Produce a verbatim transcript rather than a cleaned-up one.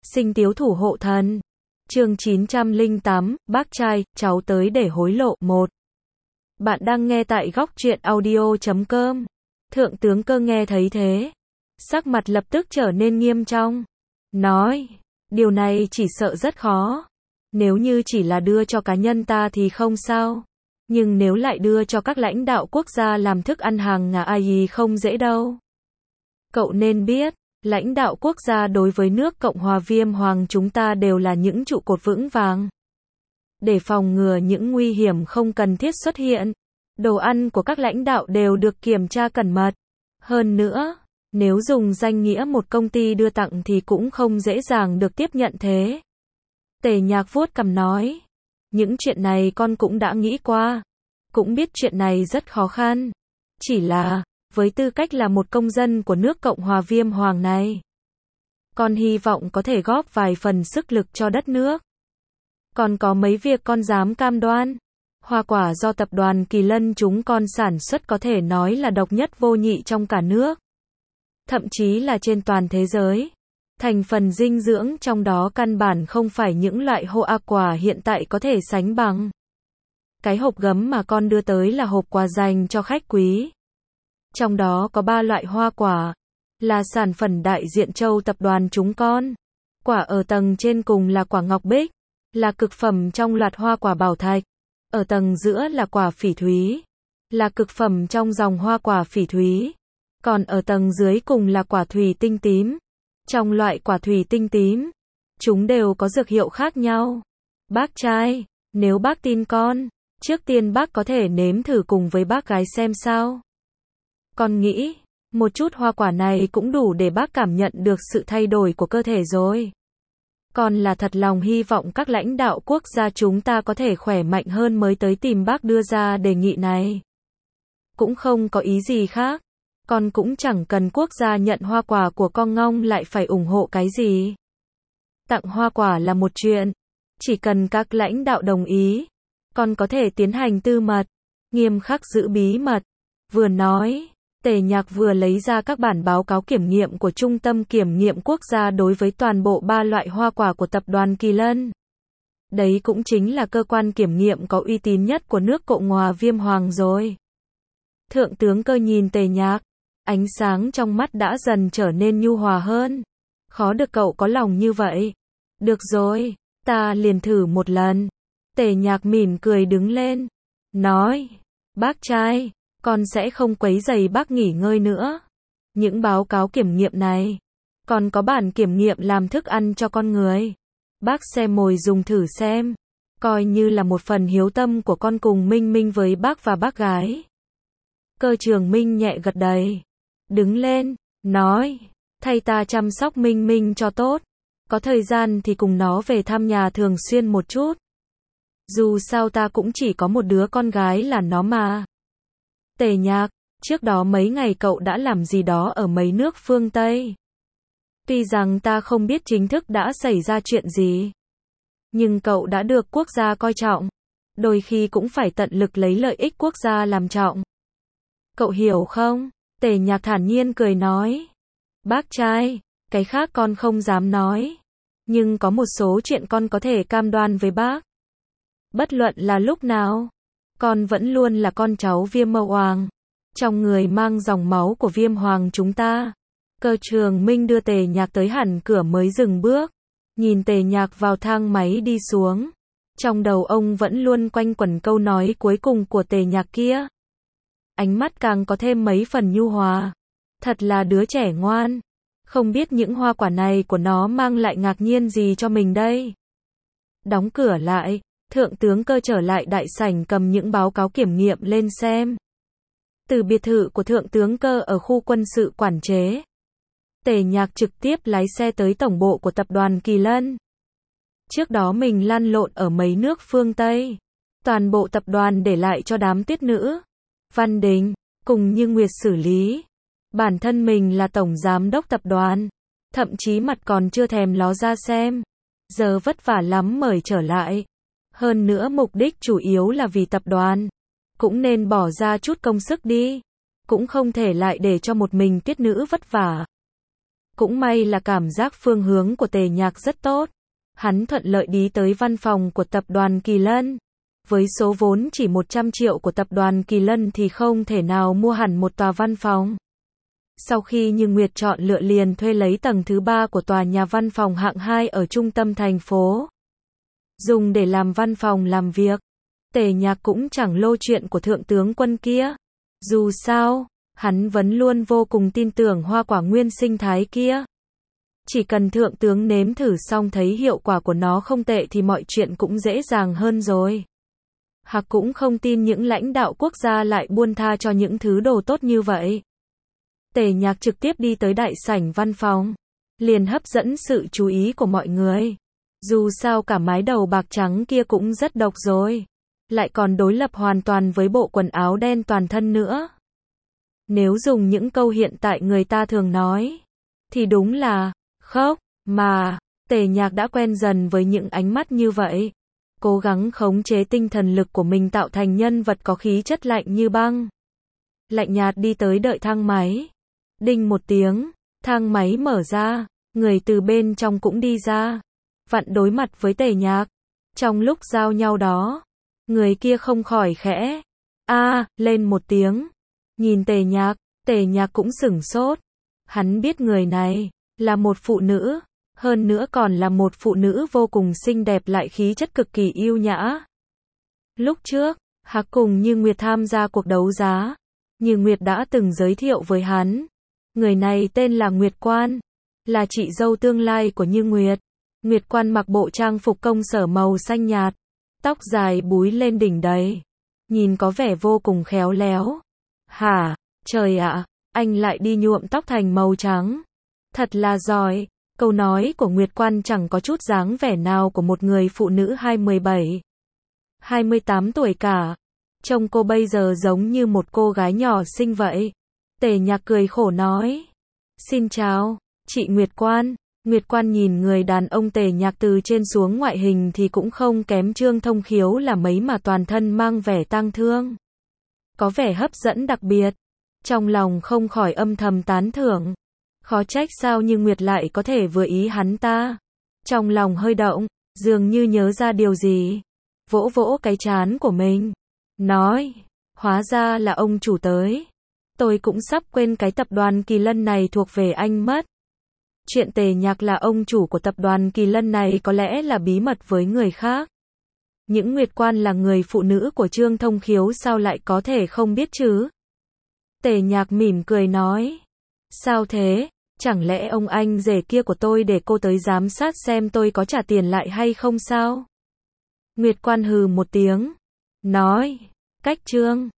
Sinh tiếu thủ hộ thần. Chương chín trăm lẻ tám, bác trai, cháu tới để hối lộ. một. Bạn đang nghe tại góc truyện audio chấm com. Thượng tướng Cơ nghe thấy thế, sắc mặt lập tức trở nên nghiêm trọng. Nói, điều này chỉ sợ rất khó. Nếu như chỉ là đưa cho cá nhân ta thì không sao. Nhưng nếu lại đưa cho các lãnh đạo quốc gia làm thức ăn hàng ngà ai gì không dễ đâu. Cậu nên biết, lãnh đạo quốc gia đối với nước Cộng hòa Viêm Hoàng chúng ta đều là những trụ cột vững vàng. Để phòng ngừa những nguy hiểm không cần thiết xuất hiện, đồ ăn của các lãnh đạo đều được kiểm tra cẩn mật. Hơn nữa, nếu dùng danh nghĩa một công ty đưa tặng thì cũng không dễ dàng được tiếp nhận thế. Tề Nhạc vuốt cằm nói, những chuyện này con cũng đã nghĩ qua, cũng biết chuyện này rất khó khăn. Chỉ là, với tư cách là một công dân của nước Cộng hòa Viêm Hoàng này, con hy vọng có thể góp vài phần sức lực cho đất nước. Còn có mấy việc con dám cam đoan. Hoa quả do tập đoàn Kỳ Lân chúng con sản xuất có thể nói là độc nhất vô nhị trong cả nước, thậm chí là trên toàn thế giới. Thành phần dinh dưỡng trong đó căn bản không phải những loại hoa quả hiện tại có thể sánh bằng. Cái hộp gấm mà con đưa tới là hộp quà dành cho khách quý. Trong đó có ba loại hoa quả, là sản phẩm đại diện châu tập đoàn chúng con. Quả ở tầng trên cùng là quả ngọc bích, là cực phẩm trong loạt hoa quả bảo thạch. Ở tầng giữa là quả phỉ thúy, là cực phẩm trong dòng hoa quả phỉ thúy. Còn ở tầng dưới cùng là quả thủy tinh tím. Trong loại quả thủy tinh tím, chúng đều có dược hiệu khác nhau. Bác trai, nếu bác tin con, trước tiên bác có thể nếm thử cùng với bác gái xem sao. Con nghĩ, một chút hoa quả này cũng đủ để bác cảm nhận được sự thay đổi của cơ thể rồi. Con là thật lòng hy vọng các lãnh đạo quốc gia chúng ta có thể khỏe mạnh hơn mới tới tìm bác đưa ra đề nghị này. Cũng không có ý gì khác. Con cũng chẳng cần quốc gia nhận hoa quả của con ngong lại phải ủng hộ cái gì. Tặng hoa quả là một chuyện. Chỉ cần các lãnh đạo đồng ý, con có thể tiến hành tư mật, nghiêm khắc giữ bí mật. Vừa nói, Tề Nhạc vừa lấy ra các bản báo cáo kiểm nghiệm của Trung tâm Kiểm nghiệm Quốc gia đối với toàn bộ ba loại hoa quả của tập đoàn Kỳ Lân. Đấy cũng chính là cơ quan kiểm nghiệm có uy tín nhất của nước Cộng hòa Viêm Hoàng rồi. Thượng tướng Cơ nhìn Tề Nhạc, ánh sáng trong mắt đã dần trở nên nhu hòa hơn. Khó được cậu có lòng như vậy. Được rồi, ta liền thử một lần. Tề Nhạc mỉm cười đứng lên, nói, bác trai, con sẽ không quấy rầy bác nghỉ ngơi nữa. Những báo cáo kiểm nghiệm này, còn có bản kiểm nghiệm làm thức ăn cho con người. Bác xem mồi dùng thử xem, coi như là một phần hiếu tâm của con cùng Minh Minh với bác và bác gái. Cơ Trường Minh nhẹ gật đầy, đứng lên, nói, thay ta chăm sóc Minh Minh cho tốt. Có thời gian thì cùng nó về thăm nhà thường xuyên một chút. Dù sao ta cũng chỉ có một đứa con gái là nó mà. Tề Nhạc, trước đó mấy ngày cậu đã làm gì đó ở mấy nước phương Tây? Tuy rằng ta không biết chính thức đã xảy ra chuyện gì, nhưng cậu đã được quốc gia coi trọng. Đôi khi cũng phải tận lực lấy lợi ích quốc gia làm trọng. Cậu hiểu không? Tề Nhạc thản nhiên cười nói. Bác trai, cái khác con không dám nói. Nhưng có một số chuyện con có thể cam đoan với bác. Bất luận là lúc nào, con vẫn luôn là con cháu Viêm Hoàng. Trong người mang dòng máu của Viêm Hoàng chúng ta. Cơ Trường Minh đưa Tề Nhạc tới hẳn cửa mới dừng bước. Nhìn Tề Nhạc vào thang máy đi xuống. Trong đầu ông vẫn luôn quanh quẩn câu nói cuối cùng của Tề Nhạc kia. Ánh mắt càng có thêm mấy phần nhu hòa. Thật là đứa trẻ ngoan. Không biết những hoa quả này của nó mang lại ngạc nhiên gì cho mình đây. Đóng cửa lại, Thượng tướng Cơ trở lại đại sảnh cầm những báo cáo kiểm nghiệm lên xem. Từ biệt thự của Thượng tướng Cơ ở khu quân sự quản chế, Tề Nhạc trực tiếp lái xe tới tổng bộ của tập đoàn Kỳ Lân. Trước đó mình lăn lộn ở mấy nước phương Tây. Toàn bộ tập đoàn để lại cho đám tuyết nữ, Văn Đình, cùng Như Nguyệt xử lý. Bản thân mình là tổng giám đốc tập đoàn, thậm chí mặt còn chưa thèm ló ra xem. Giờ vất vả lắm mời trở lại. Hơn nữa mục đích chủ yếu là vì tập đoàn. Cũng nên bỏ ra chút công sức đi. Cũng không thể lại để cho một mình tuyết nữ vất vả. Cũng may là cảm giác phương hướng của Tề Nhạc rất tốt. Hắn thuận lợi đi tới văn phòng của tập đoàn Kỳ Lân. Với số vốn chỉ một trăm triệu của tập đoàn Kỳ Lân thì không thể nào mua hẳn một tòa văn phòng. Sau khi Như Nguyệt chọn lựa liền thuê lấy tầng thứ ba của tòa nhà văn phòng hạng hai ở trung tâm thành phố. Dùng để làm văn phòng làm việc. Tề Nhạc cũng chẳng lô chuyện của thượng tướng Quân kia. Dù sao, hắn vẫn luôn vô cùng tin tưởng hoa quả nguyên sinh thái kia. Chỉ cần thượng tướng nếm thử xong thấy hiệu quả của nó không tệ thì mọi chuyện cũng dễ dàng hơn rồi. Hạc cũng không tin những lãnh đạo quốc gia lại buông tha cho những thứ đồ tốt như vậy. Tề Nhạc trực tiếp đi tới đại sảnh văn phòng. Liền hấp dẫn sự chú ý của mọi người. Dù sao cả mái đầu bạc trắng kia cũng rất độc rồi. Lại còn đối lập hoàn toàn với bộ quần áo đen toàn thân nữa. Nếu dùng những câu hiện tại người ta thường nói, thì đúng là khóc, mà Tề Nhạc đã quen dần với những ánh mắt như vậy. Cố gắng khống chế tinh thần lực của mình tạo thành nhân vật có khí chất lạnh như băng. Lạnh nhạt đi tới đợi thang máy. Đinh một tiếng, thang máy mở ra, người từ bên trong cũng đi ra. Vặn đối mặt với Tề Nhạc. Trong lúc giao nhau đó, người kia không khỏi khẽ a lên một tiếng. Nhìn Tề Nhạc, Tề Nhạc cũng sửng sốt. Hắn biết người này là một phụ nữ, hơn nữa còn là một phụ nữ vô cùng xinh đẹp lại khí chất cực kỳ yêu nhã. Lúc trước, Hạc cùng Như Nguyệt tham gia cuộc đấu giá. Như Nguyệt đã từng giới thiệu với hắn. Người này tên là Nguyệt Quan, là chị dâu tương lai của Như Nguyệt. Nguyệt Quan mặc bộ trang phục công sở màu xanh nhạt, tóc dài búi lên đỉnh đầy, nhìn có vẻ vô cùng khéo léo. Hả, trời ạ, anh lại đi nhuộm tóc thành màu trắng. Thật là giỏi. Câu nói của Nguyệt Quan chẳng có chút dáng vẻ nào của một người phụ nữ hai mươi bảy, hai mươi tám tuổi cả. Trông cô bây giờ giống như một cô gái nhỏ xinh vậy. Tề Nhạc cười khổ nói. Xin chào, chị Nguyệt Quan. Nguyệt Quan nhìn người đàn ông Tề Nhạc từ trên xuống ngoại hình thì cũng không kém Trương Thông Khiếu là mấy mà toàn thân mang vẻ tang thương. Có vẻ hấp dẫn đặc biệt. Trong lòng không khỏi âm thầm tán thưởng. Khó trách sao Như Nguyệt lại có thể vừa ý hắn ta. Trong lòng hơi động, dường như nhớ ra điều gì. Vỗ vỗ cái trán của mình. Nói, hóa ra là ông chủ tới. Tôi cũng sắp quên cái tập đoàn Kỳ Lân này thuộc về anh mất. Chuyện Tề Nhạc là ông chủ của tập đoàn Kỳ Lân này có lẽ là bí mật với người khác. Những Nguyệt Quan là người phụ nữ của Trương Thông Khiếu sao lại có thể không biết chứ? Tề Nhạc mỉm cười nói. Sao thế? Chẳng lẽ ông anh rể kia của tôi để cô tới giám sát xem tôi có trả tiền lại hay không sao? Nguyệt Quan hừ một tiếng. Nói. Cách Trương